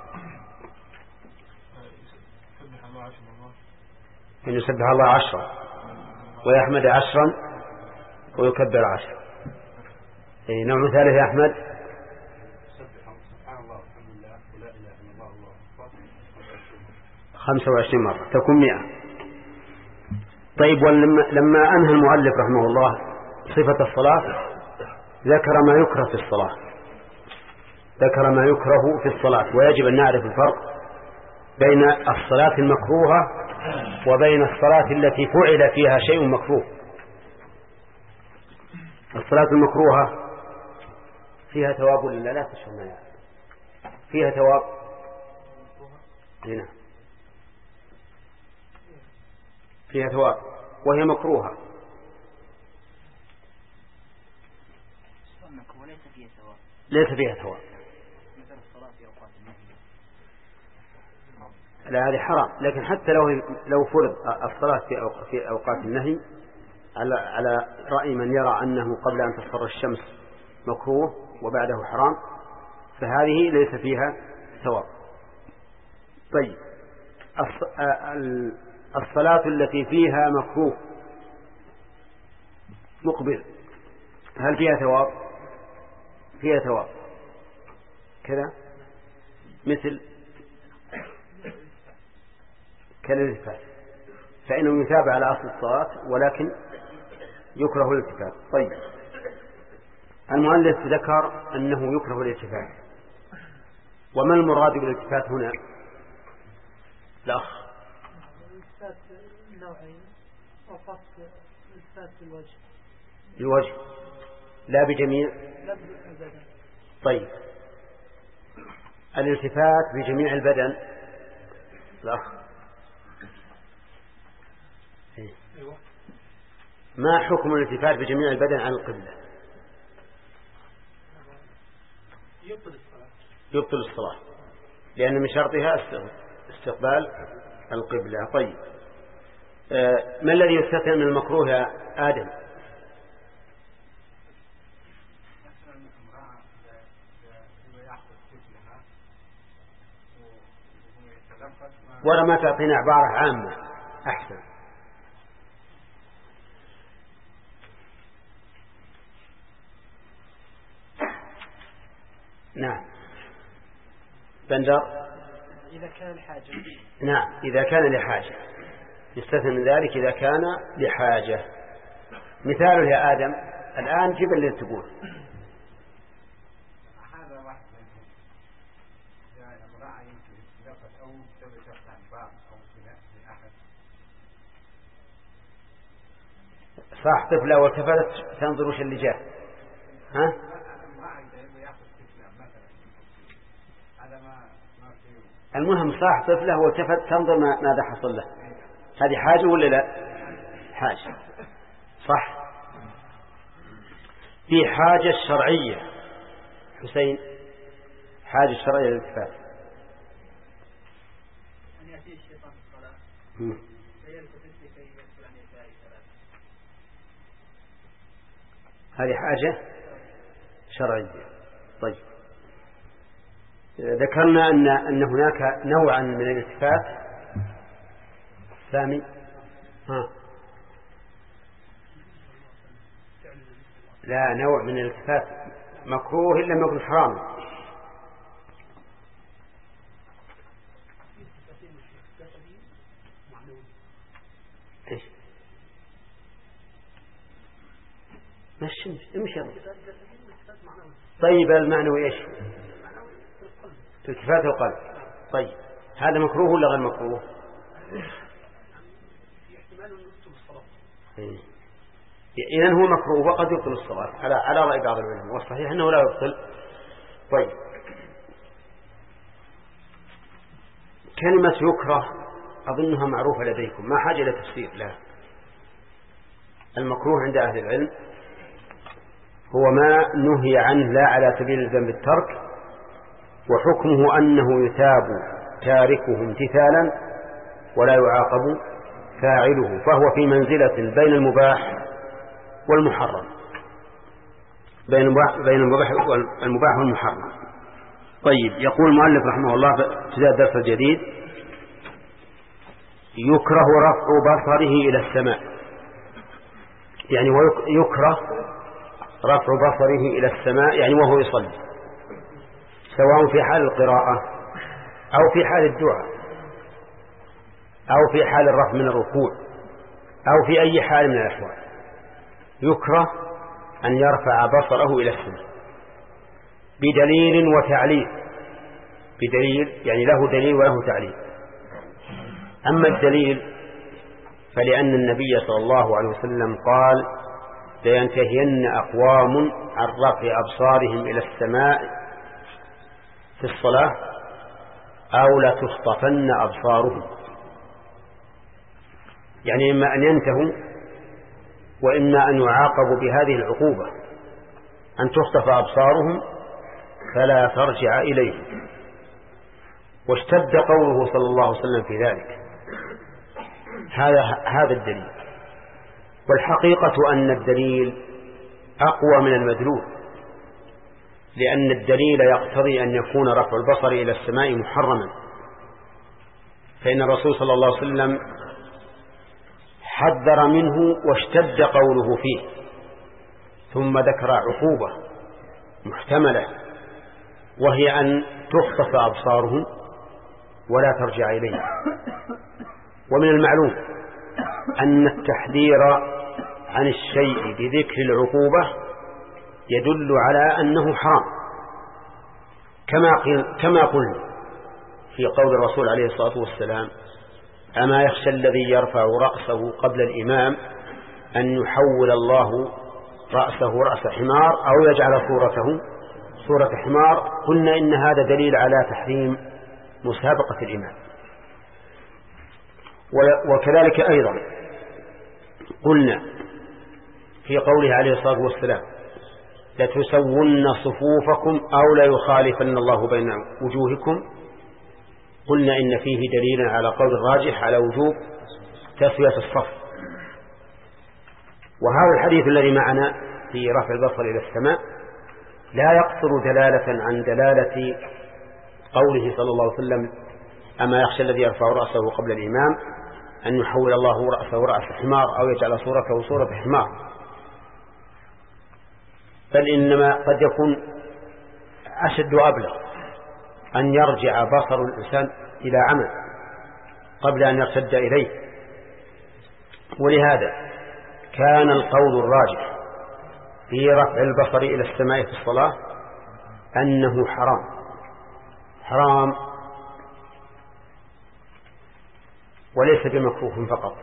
أن يسبح الله عشرا ويحمد عشرا ويكبر عشرا. أي نوع ثالث يا أحمد؟ خمسة وعشرين مرة تكون مئة. طيب، ولما أنهى المؤلف رحمه الله صفة الصلاة ذكر ما يكره في الصلاة، ذكر ما يكره في الصلاة، ويجب أن نعرف الفرق بين الصلاة المكروهة وبين الصلاة التي فعل فيها شيء مكروه. الصلاة المكروهة فيها ثواب ولا لا تشعرون؟ فيها ثواب هنا، فيها ثواب وهي مكروهة. ليس فيها ثواب، لا هذه حرام. لكن حتى لو لو فرض الصلاة في أوقات النهي على على رأي من يرى أنه قبل أن تصفر الشمس مكروه وبعده حرام، فهذه ليس فيها ثواب. طيب، الصلاة التي فيها مكروه مقبل هل فيها ثواب؟ فيها ثواب كذا، مثل كالالتفات، فإنه يتابع على أصل الصلاة ولكن يكره الالتفات. طيب، المؤلف ذكر أنه يكره الالتفات، وما المراد بالالتفات هنا؟ الأخ الالتفات نوعين، وقصد الالتفات بالوجه الوجه لا بجميع. طيب، الالتفات بجميع البدن الأخ ما حكم الالتفات بجميع البدن عن القبلة؟ يبطل الصلاة، يبطل الصلاة لأن من شرطها استقبال القبلة. طيب، ما الذي يستثنى من المكروه يا آدم؟ ولا ما تعطينا عبارة عامة أحسن. نعم بندر. إذا كان لحاجة. نعم، إذا كان لحاجة يستثنى من ذلك إذا كان لحاجة. مثاله يا آدم الآن جيب اللي تقول. هذا واحد صح طفلة والتفتت تنظر وش اللي جاء. ها؟ المهم صح طفلة والتفت تنظر ماذا حصل له. هذه حاجة ولا لا؟ حاجة. صح. في حاجة شرعية حسين، حاجة شرعية للالتفات. أن يأتي الشيطان في الصلاة فيلتفت لكي يدخل عن يساره ثلاثة. هذه حاجة شرعية. طيب ذكرنا أن أن هناك نوعا من الالتفات. سامي ها لا، نوع من الالتفات مكروه إلا ما يكون حرام. ايش مش امشي. طيب المعنوي ايش؟ التفات القلب. طيب هذا مكروه ولا غير مكروه؟ إذن هو مكروه وقد يبطل الصلاة على على رأي بعض العلماء، والصحيح أنه لا يبطل. طيب كلمة يكره أظنها معروفة لديكم، ما حاجة إلى تفسير لها. المكروه عند أهل العلم هو ما نهي عنه لا على سبيل الذنب الترك، وحكمه أنه يثاب تاركه امتثالا ولا يعاقب فاعله، فهو في منزلة بين المباح والمحرم، بين المباح والمباح والمحرم. طيب يقول المؤلف رحمه الله في ابتداء الدرس الجديد: يكره رفع بصره إلى السماء، يعني يكره رفع بصره إلى السماء يعني وهو يصلي، سواء في حال القراءة أو في حال الدعاء أو في حال الرفع من الركوع أو في أي حال من الأحوال. يكره أن يرفع بصره إلى السماء بدليل وتعليل، بدليل يعني له دليل وله تعليل. أما الدليل فلأن النبي صلى الله عليه وسلم قال: لينتهين أقوام عن رفع أبصارهم إلى السماء في الصلاة أو لا تخطفن أبصارهم، يعني إما أن ينتهوا وإما أن يعاقبوا بهذه العقوبة، أن تخطف أبصارهم فلا ترجع إليه. واشتد قوله صلى الله عليه وسلم في ذلك. هذا هذا الدليل. والحقيقة أن الدليل أقوى من المدلول، لأن الدليل يقتضي أن يكون رفع البصر إلى السماء محرما، فإن الرسول صلى الله عليه وسلم حذر منه واشتد قوله فيه، ثم ذكر عقوبة محتملة وهي أن تخطف أبصارهم ولا ترجع إليه. ومن المعلوم أن التحذير عن الشيء بذكر العقوبة يدل على أنه حرام، كما كما قلنا في قول الرسول عليه الصلاة والسلام: أما يخشى الذي يرفع رأسه قبل الإمام أن يحول الله رأسه رأس حمار أو يجعل صورته صورة حمار. قلنا إن هذا دليل على تحريم مسابقة الإمام. وكذلك أيضا قلنا في قوله عليه الصلاة والسلام: لتسون صفوفكم أو لا يخالفن الله بين وجوهكم. قلنا إن فيه دليل على قول الراجح على وجوب تسوية الصف. وهذا الحديث الذي معنا في رفع البصر إلى السماء لا يقصر دلالة عن دلالة قوله صلى الله عليه وسلم: أما يخشى الذي يرفع رأسه قبل الإمام أن يحول الله رأسه رأس حمار أو يجعل صورته صورة حمار، بل إنما قد يكون أشد وأبلغ أن يرجع بصر الإنسان إلى عمل قبل أن يرتد إليه. ولهذا كان القول الراجح في رفع البصر إلى السماء في الصلاة أنه حرام حرام وليس بمكروه فقط.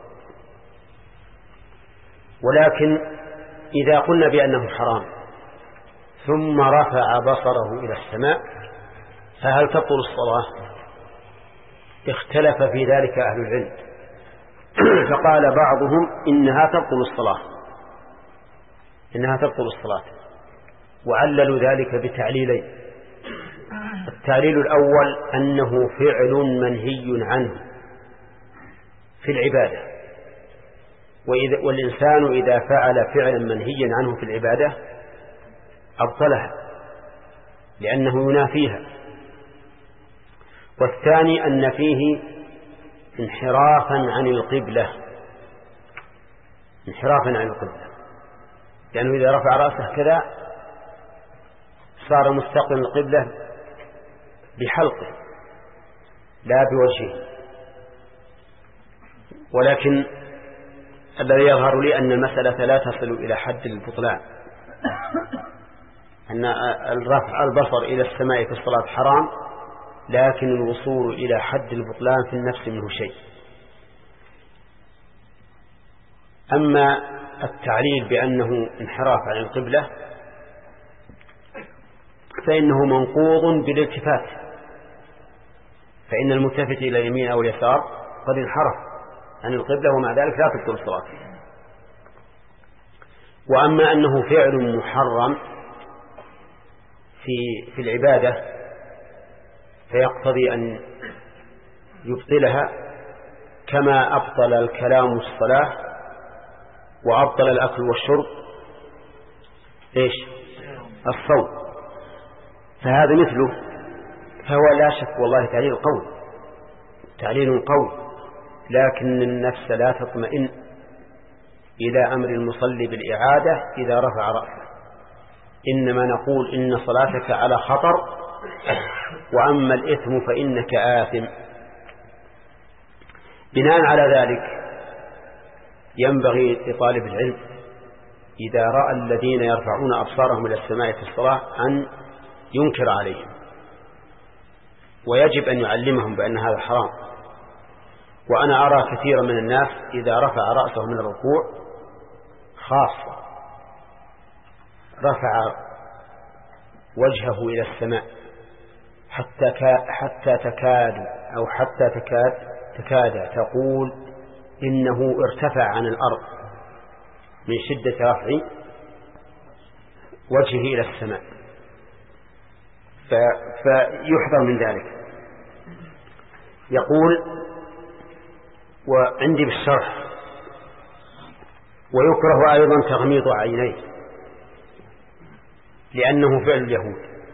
ولكن إذا قلنا بأنه حرام ثم رفع بصره إلى السماء فهل تبطل الصلاة؟ اختلف في ذلك أهل العلم، فقال بعضهم إنها تبطل الصلاة إنها تبطل الصلاة وعللوا ذلك بتعليلين. التعليل الأول أنه فعل منهي عنه في العبادة، وإذا والإنسان إذا فعل فعلا منهيا عنه في العبادة أبطلها لأنه ينافيها. والثاني أن فيه انحرافا عن القبلة انحرافا عن القبلة لأنه إذا رفع رأسه كذا صار مستقبل القبلة بحلقه لا بوجهه. ولكن الذي يظهر لي أن المسألة لا تصل إلى حد البطلان، أن الرفع البصر إلى السماء في الصلاة حرام، لكن الوصول إلى حد البطلان في النفس منه شيء. أما التعليل بأنه انحراف عن القبلة فإنه منقوض بالالتفات، فإن الملتفت إلى اليمين أو اليسار قد انحرف عن القبلة ومع ذلك لا تبطل الصلاة. وأما أنه فعل محرم في في العبادة فيقتضي أن يبطلها كما أبطل الكلام الصلاة وأبطل الأكل والشرب إيش الصوم، فهذا مثله. فهو لا شك والله تعليل قوي تعليل قوي، لكن النفس لا تطمئن إلى أمر المصلي بالإعادة إذا رفع رأسه، إنما نقول إن صلاتك على خطر، وأما الإثم فإنك آثم. بناء على ذلك ينبغي لطالب العلم إذا رأى الذين يرفعون أبصارهم إلى السماء في الصلاة أن ينكر عليهم، ويجب أن يعلمهم بأن هذا حرام. وأنا أرى كثيرا من الناس إذا رفع رأسه من الركوع خاصة رفع وجهه إلى السماء حتى حتى تكاد أو حتى تكاد تكاد تقول إنه ارتفع عن الأرض من شدة رفع وجهه إلى السماء، فيحذر من ذلك. يقول وعندي بالشرح ويكره أيضا تغميض عينيه لأنه فعل اليهود.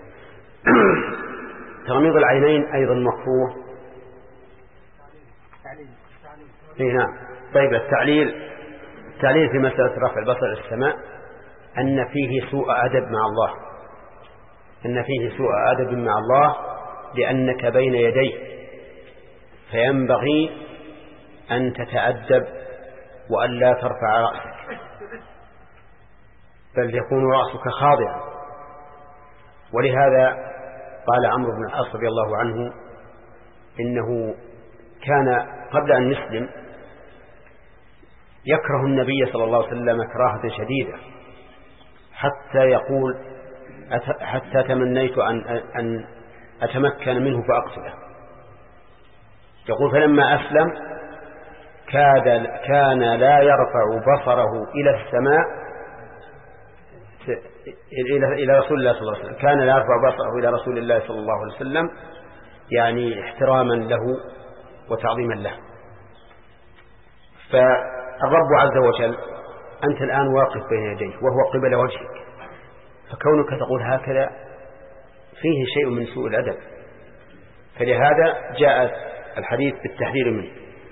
تغميض العينين أيضا مكروه. نعم. طيب التعليل التعليل في مسألة رفع البصر إلى السماء أن فيه سوء أدب مع الله أن فيه سوء أدب مع الله لأنك بين يديه، فينبغي أن تتأدب وأن لا ترفع رأسك بل يكون رأسك خاضعا. ولهذا قال عمرو بن العاص رضي الله عنه إنه كان قبل أن يسلم يكره النبي صلى الله عليه وسلم كراهة شديدة حتى يقول حتى تمنيت أن, أن أتمكن منه فأقتله. يقول فلما أسلم كاد كان لا يرفع بصره إلى السماء إلى إلى رسول الله صلى الله عليه وسلم كان لا يرفع بصره إلى رسول الله صلى الله عليه وسلم، يعني احتراما له وتعظيما له. فالرب عز وجل أنت الآن واقف بين يديه وهو قبل وجهك، فكونك تقول هكذا فيه شيء من سوء الأدب، فلهذا جاء الحديث بالتحذير منه.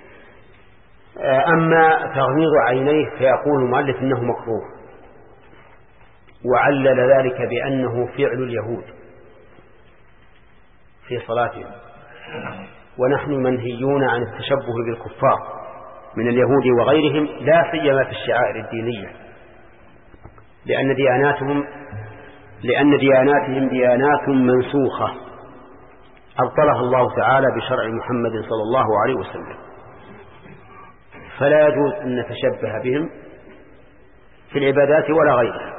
أما تغميض عينيه فيقول المؤلف إنه مكروه، وعلل ذلك بأنه فعل اليهود في صلاتهم، ونحن منهيون عن التشبه بالكفار من اليهود وغيرهم لا سيما في الشعائر الدينية، لأن دياناتهم لأن دياناتهم ديانات منسوخة أبطلها الله تعالى بشرع محمد صلى الله عليه وسلم. فلا يجوز أن نتشبه بهم في العبادات ولا غيرها.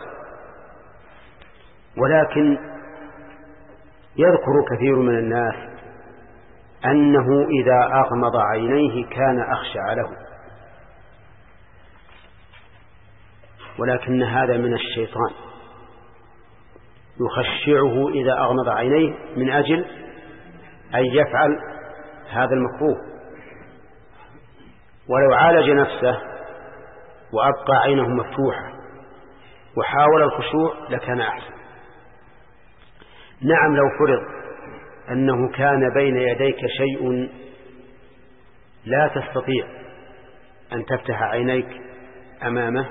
ولكن يذكر كثير من الناس أنه إذا أغمض عينيه كان أخشع له، ولكن هذا من الشيطان، يخشعه إذا أغمض عينيه من أجل أن يفعل هذا المكروه. ولو عالج نفسه وأبقى عينه مفتوحة وحاول الخشوع لكان أحسن. نعم، لو فرض أنه كان بين يديك شيء لا تستطيع أن تفتح عينيك أمامه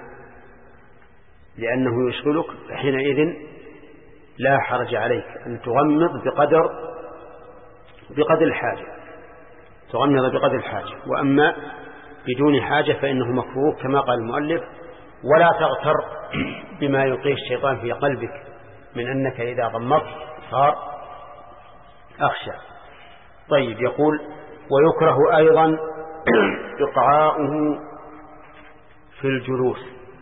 لأنه يشغلك، حينئذ لا حرج عليك أن تغمض بقدر بقدر الحاجة، تغمض بقدر الحاجة. وأما بدون حاجة فإنه مكروه كما قال المؤلف: ولا تغتر بما يلقيه الشيطان في قلبك من أنك إذا غمضت صار أخشى. طيب، يقول: ويكره أيضا إقعاؤه في الجلوس،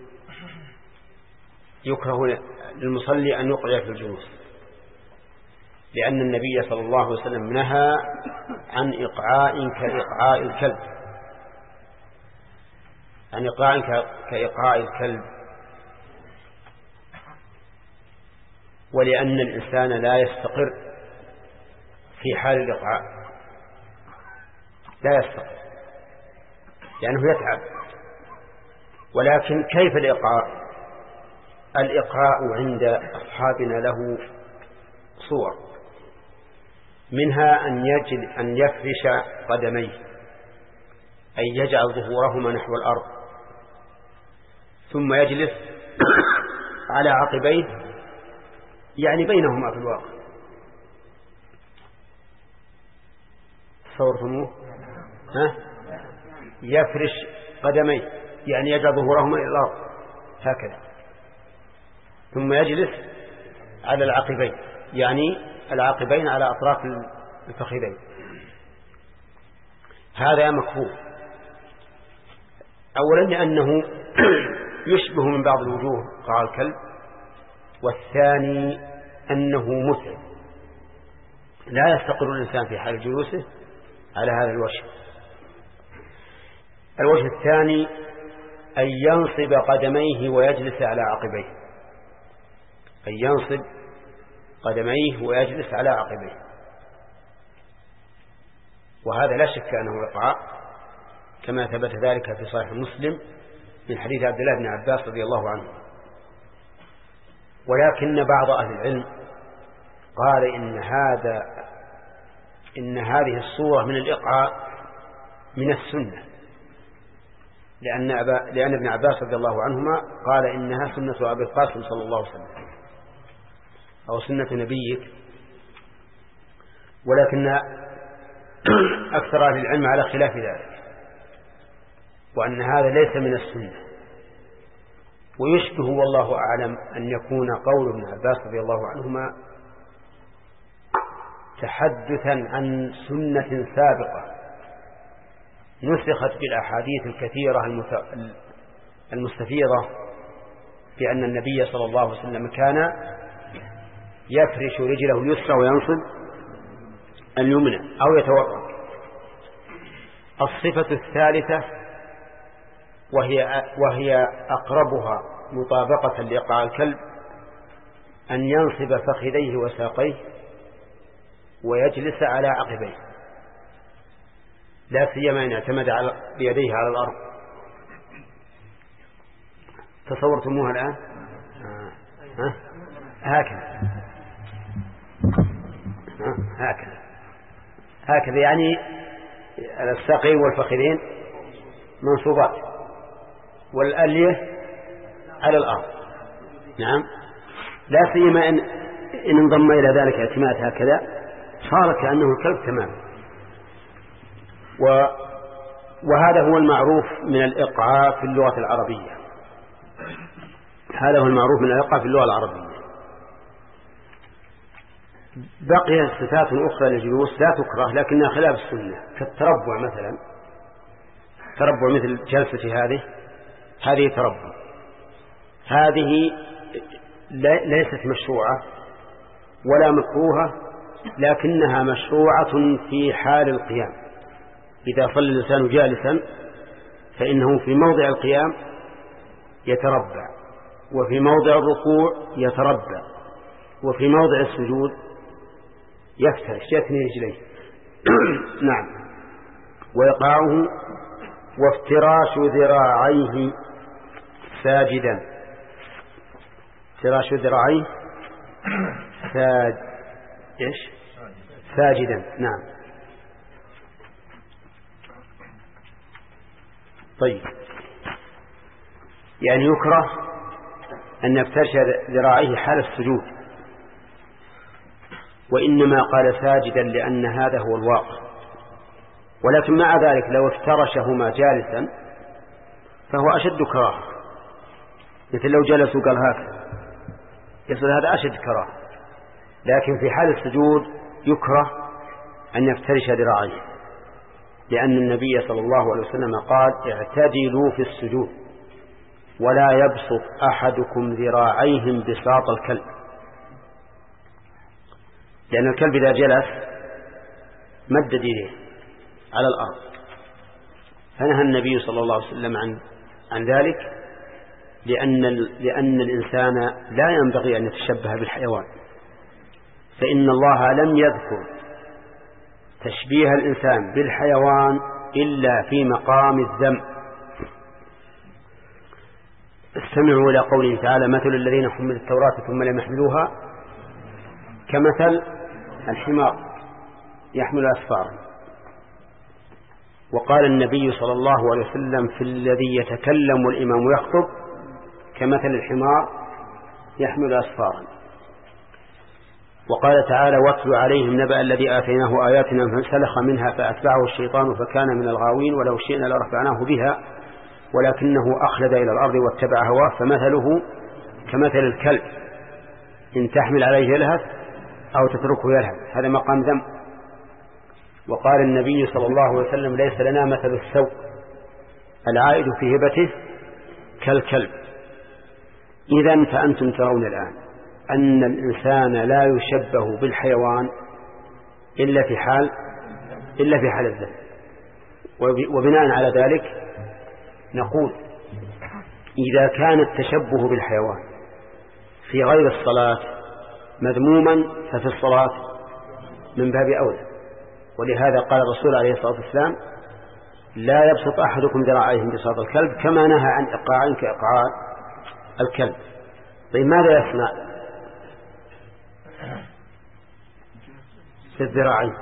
يكره للمصلي أن يقعد في الجلوس، لأن النبي صلى الله عليه وسلم نهى عن إقعاء كإقعاء الكلب، عن إقعاء كإقعاء الكلب، ولأن الإنسان لا يستقر في حال الإقعاء، لا يستقر لأنه يتعب. ولكن كيف الإقعاء؟ الإقعاء عند أصحابنا له صور، منها أن يجل أن يفرش قدميه، أي يجعل ظهورهما نحو الأرض ثم يجلس على عقبيه، يعني بينهما في الواقع. صورتموه؟ ها؟ يفرش قدميه يعني يجعل ظهورهما إلى الأرض هكذا، ثم يجلس على العقبين، يعني العقبين على أطراف الفخذين. هذا مكروه، أولا لأنه يشبه من بعض الوجوه قاع الكلب، والثاني أنه متعب، لا يستقر الإنسان في حال جلوسه على هذا الوجه. الوجه الثاني أن ينصب قدميه ويجلس على عقبيه، أن ينصب قدميه ويجلس على عقبيه، وهذا لا شك أنه إقعاء، كما ثبت ذلك في صحيح مسلم من حديث عبد الله بن عباس رضي الله عنه. ولكن بعض أهل العلم قال إن هذا إن هذه الصورة من الإقعاء من السنة، لأن, أبا لأن ابن عباس رضي الله عنهما قال إنها سنة أبي القاسم صلى الله عليه وسلم أو سنة نبيك. ولكن أكثر أهل العلم على خلاف ذلك، وأن هذا ليس من السنة، ويشبه والله أعلم أن يكون قول ابن عباس رضي الله عنهما تحدثا عن سنة سابقة نسخت بالأحاديث الكثيرة المستفيضة بأن النبي صلى الله عليه وسلم كان يفرش رجله اليسرى وينصب اليمنى أو يتوضأ. الصفة الثالثة وهي, وهي أقربها مطابقة لإقعاء الكلب أن ينصب فخذيه وساقيه ويجلس على عقبيه، لا سيما إن اعتمد على بيديه على الأرض. تصورتموها الآن؟ آه. ها؟ هكذا آه. هكذا هكذا يعني الساقين والفخذين منصوبات والألية على الأرض. نعم، لا سيما إن, إن انضم إلى ذلك اعتماد هكذا صار كأنه الكلب تماما. و... وهذا هو المعروف من الإقعاء في اللغة العربية، هذا هو المعروف من الإقعاء في اللغة العربية. بقي صفات أخرى للجلوس لا تكره لكنها خلاف السنة، كالتربع مثلا، تربع مثل جلسة هذه هذه تربع، هذه ليست مشروعة ولا مكروهة، لكنها مشروعة في حال القيام. إذا صلى الإنسان جالسا فإنه في موضع القيام يتربع، وفي موضع الركوع يتربع، وفي موضع السجود يفترش يثني رجليه. نعم. وإيقاعه وافتراش ذراعيه ساجدا، افتراش ذراعيه ساج... إيش؟ ساجدا. نعم. طيب، يعني يكره أن يفترش ذراعيه حال السجود، وإنما قال ساجدا لأن هذا هو الواقع، ولكن مع ذلك لو افترشهما جالسا فهو أشد كراهة، مثل لو جلسوا قال هكذا يصل هذا أشد كراهة. لكن في حال السجود يكره أن يفترش ذراعيه، لأن النبي صلى الله عليه وسلم قال اعتدلوا في السجود ولا يبسط أحدكم ذراعيه بساط الكلب، لأن الكلب إذا جلس مد يديه على الأرض، فنهى النبي صلى الله عليه وسلم عن عن ذلك، لأن لأن الإنسان لا ينبغي أن يتشبه بالحيوان، فإن الله لم يذكر تشبيه الإنسان بالحيوان إلا في مقام الذم. استمعوا إلى قوله تعالى مثل الذين حملوا التوراة ثم لم يحملوها كمثل الحمار يحمل أسفارا. وقال النبي صلى الله عليه وسلم في الذي يتكلم والإمام يخطب كمثل الحمار يحمل أسفارا. وقال تعالى واتل عليهم نبأ الذي آتيناه آياتنا فانسلخ منها فأتبعه الشيطان فكان من الغاوين ولو شئنا لرفعناه بها ولكنه أخلد إلى الأرض واتبع هواه فمثله كمثل الكلب إن تحمل عليه يلهث أو تتركه يلهث، هذا مقام ذم. وقال النبي صلى الله عليه وسلم ليس لنا مثل السوء العائد في هبته كالكلب. إذن فأنتم ترون الآن أن الإنسان لا يشبه بالحيوان إلا في حال إلا في حال الذم. وبناء على ذلك نقول إذا كان التشبه بالحيوان في غير الصلاة مذموما ففي الصلاة من باب أولى. ولهذا قال الرسول عليه الصلاة والسلام لا يبسط أحدكم ذراعيه بساط الكلب كما نهى عن إقعاء كإقعاء الكلب. طيب ماذا يصنع في الذراعين؟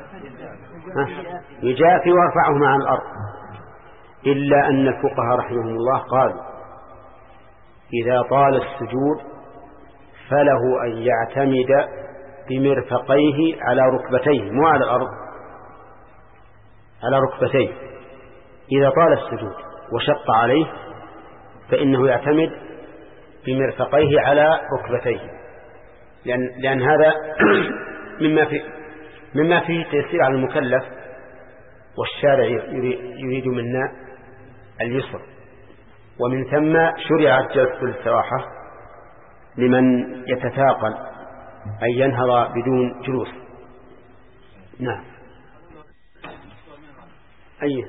يجافي ويرفعهما عن الأرض، إلا أن الفقهاء رحمهم الله قالوا إذا طال السجود فله أن يعتمد بمرفقيه على ركبتيه مو على الأرض، على ركبتيه. إذا طال السجود وشق عليه فإنه يعتمد بمرفقيه على ركبتيه، لأن, لأن هذا مما في مما فيه تيسير على المكلف، والشارع يريد منا اليسر، ومن ثم شرعت جلسة الاستراحة لمن يتثاقل أن ينهض بدون جلوس. نعم. أي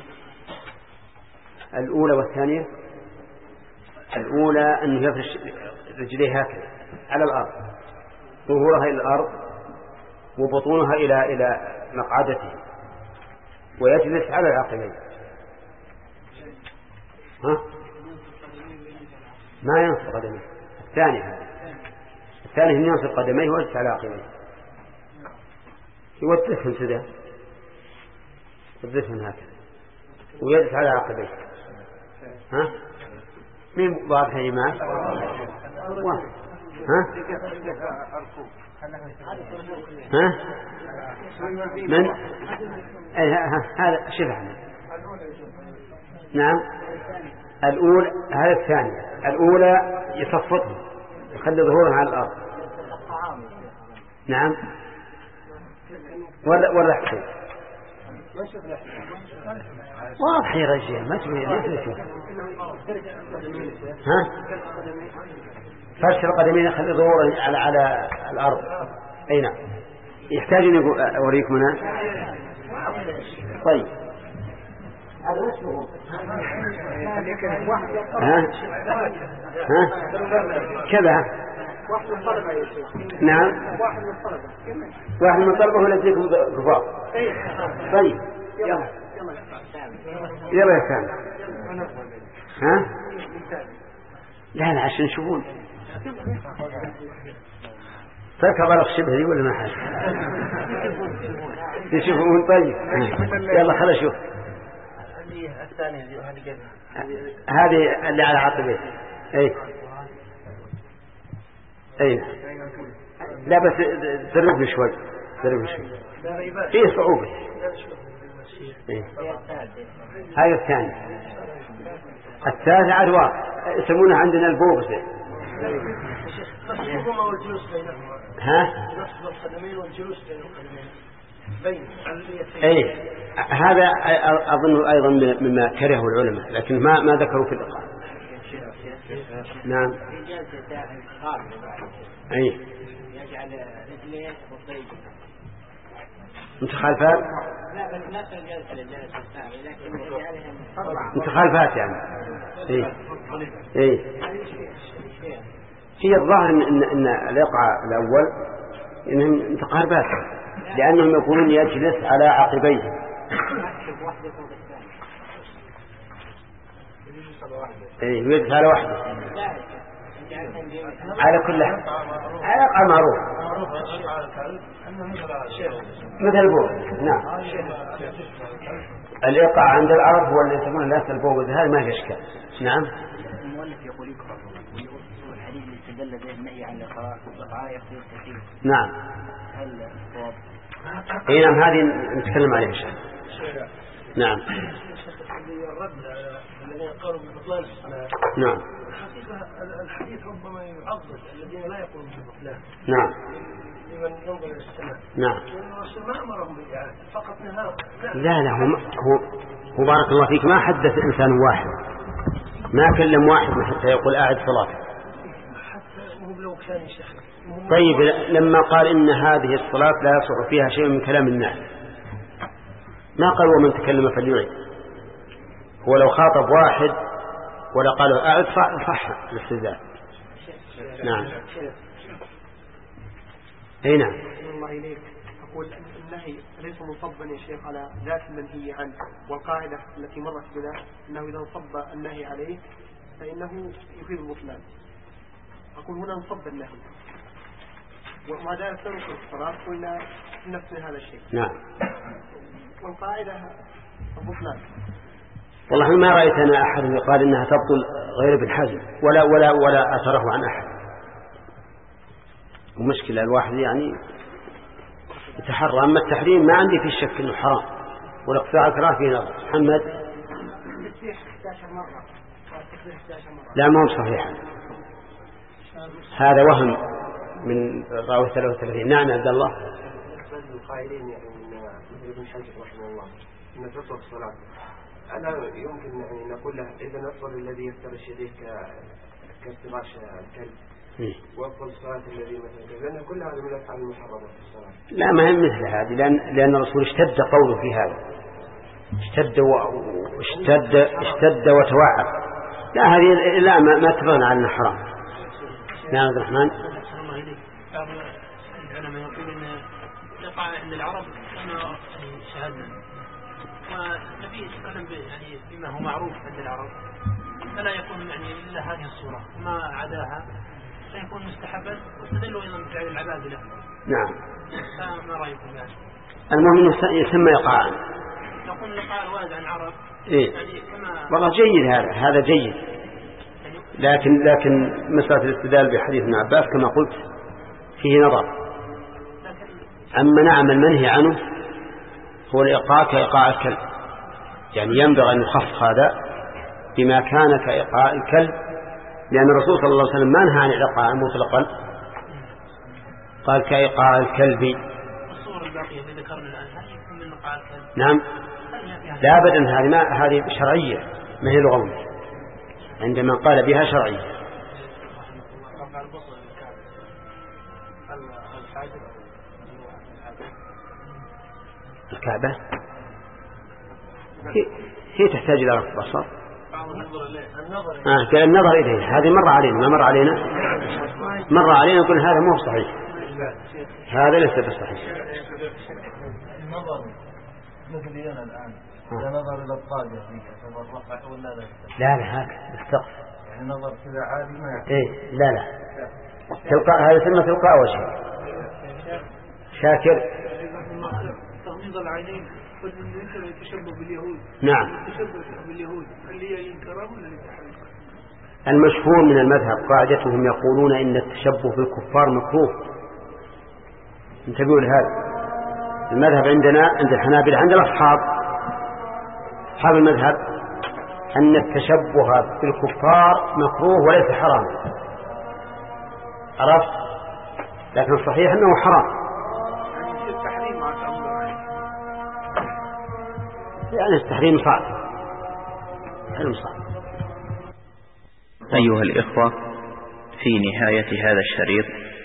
الأولى والثانية؟ الأولى أن يفرش رجليه هكذا على الأرض، ظهورها إلى الأرض وبطونها إلى إلى مقعدته، ويجلس على العقبين. ها؟ ما ينصب قدميه. الثاني هذا الثاني هم ينصب قدميه ويجلس على عقبيه، يوظفهم سده يوظفهم هكذا ويجلس على عقبيه. ها؟ مين واضح يا جماعة؟ ها؟ ها؟ من؟ هذا شبه. نعم. الأولى هذا الثاني. الأولى يصفطهم يخلي ظهورها على الأرض. نعم. ولا ولا حسين واضح يا رجال ما تبي ليش ها فرش القدمين يخلي ظهور على على الأرض. أي نعم يحتاج أن أوريكم هنا. طيب ها ها كذا نعم واحد من طلبه ولا يجيكم كفار. طيب يلا يلا يا سامي ها لا لا عشان نشوفون فكبر الشبه دي ولا ما حاجة يشوفون. طيب يلا خلنا نشوف هذه اللي على عقبه. اي اي لا بس دربني شوي دربني شوي فيه صعوبة. إيه؟ هذا الثاني. الثالث عدوى يسمونه عندنا البوغزة. ها اي هذا اظن ايضا مما كرهه العلماء لكن ما ما ذكروا في اللقاء. نعم اي متخالفات متخالفات يعني اي اي هي الظاهر ان ان, إن الايقاع الاول انهم متقاربات لانهم يكونون يجلس على عقبيه. اي يجلس على واحده على كل حال الايقاع معروف مثل البوغ. نعم الايقاع عند العرب هو اللي يسمونه الناس البوغ هذا ما في اشكال. نعم المؤلف يقول يكره والحديث اللي استدل به النهي عن اللقاء واللقاء يختلف كثير. نعم هل الصواب؟ اي نعم هذه نتكلم عليها ان شاء الله. نعم الذين قالوا ببطلان الصلاة. نعم الحديث ربما يعظم الذين لا يقولون بالبطلان. نعم لمن ينظر إلى السماء. نعم الرسول ما أمرهم بالإعادة فقط نهاهم. لا لا هو هو بارك الله فيك ما حدث إنسان واحد ما كلم واحد حتى يقول أعد صلاة. طيب لما قال إن هذه الصلاة لا يصح فيها شيء من كلام الناس ما قال ومن تكلم فليعيد. هو لو خاطب واحد ولا قال أعد صح الاستدلال. نعم اي نعم. الله إليك أقول النهي ليس منصبا يا شيخ على ذات المنهي عنه والقاعدة التي مرت بنا أنه إذا انصب النهي عليه فإنه يفيد البطلان. أقول هنا انصب النهي ومع ذلك تنقل الصلاة قلنا نفس هذا الشيء. نعم والقاعدة البطلان. والله ما رأيت أنا أحد يقال إنها تبطل غير ابن حزم ولا ولا ولا أثره عن أحد. ومشكلة الواحد يعني يتحرى. أما التحريم ما عندي في الشك إنه حرام والاقتراع الكراهة فيه نظر. محمد لا ما هو صحيح هذا وهم من راوي ثلاثة وثلاثين. نعم عبد الله. القائلين يعني من ابن حزم رحمه الله إن تطلق الصلاة ألا يمكن يعني نقول له إذا نفضل الذي يفترش يديه كافتراش الكلب وأفضل الصلاة الذي مثلا لأن كل هذا من الأفعال المحرمة في الصلاة. لا ما هي مثل هذه لأن لأن الرسول اشتد قوله في هذا اشتد واشتد اشتد وتوعد. لا هذه لا ما ما اتفقنا على انه حرام. نعم عبد الرحمن. العلماء يقولون ان يقع عند العرب كما شاهدنا والنبي صلى الله عليه وسلم يعني بما هو معروف عند العرب فلا يكون يعني الا هذه الصورة ما عداها سيكون مستحبا واستدلوا ايضا بفعل العباد له. نعم. فما رايكم يعني؟ المهم يسمى ايقاعا. يقول الايقاع الوارد عن العرب. إيه؟ يعني كما والله جيد هذا هذا جيد لكن لكن مسألة الاستدلال بحديث ابن عباس كما قلت فيه نظر. أما نعم المنهي عنه هو الإيقاع كإيقاع الكلب يعني ينبغي أن يخص هذا بما كان كإيقاع الكلب لأن الرسول صلى الله عليه وسلم ما نهى عن الإيقاع مطلقا قال كإيقاع الكلب. الصور الباقية اللي ذكرنا الآن هل يكون من نعم لا أبدا، هذه ما هذه شرعية ما هي لغوية، عندما قال بها شرعية. الكعبة هي, هي تحتاج إلى رفع البصر. آه قال النظر إليه، هذه مر علينا ما مر علينا مر علينا يقول هذا مو صحيح، هذا ليس بصحيح. النظر مثل أنا الآن إذا نظر إلى الطاقة فيه ولا لا؟ لا لا هكذا السقف يعني نظر كذا عادي ما إيه لا لا تلقاء، هذا ثم تلقاء وجه شاكر. تغميض العينين فمن ينكر يتشبه باليهود. نعم يتشبه باليهود هل هي ينكرهم ولا يتحرم؟ المشهور من المذهب قاعدتهم يقولون إن التشبه بالكفار مكروه. انتبهوا لهذا المذهب عندنا عند الحنابلة، عند الأصحاب أصحاب المذهب أن التشبه بالكفار مكروه وليس حرام. عرفت؟ لكن الصحيح أنه حرام، يعني التحريم صعب. التحريم صعب. أيها الإخوة، في نهاية هذا الشريط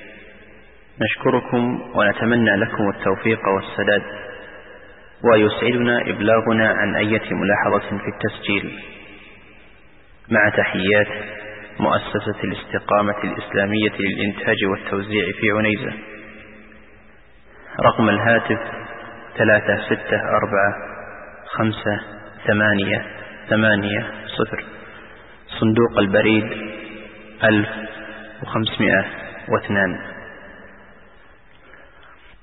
نشكركم ونتمنى لكم التوفيق والسداد، ويسعدنا إبلاغنا عن أي ملاحظة في التسجيل. مع تحيات مؤسسة الاستقامة الإسلامية للإنتاج والتوزيع في عنيزة. رقم الهاتف ثلاثة ستة أربعة خمسة ثمانية ثمانية صفر. صندوق البريد ألف وخمسمائة واثنان.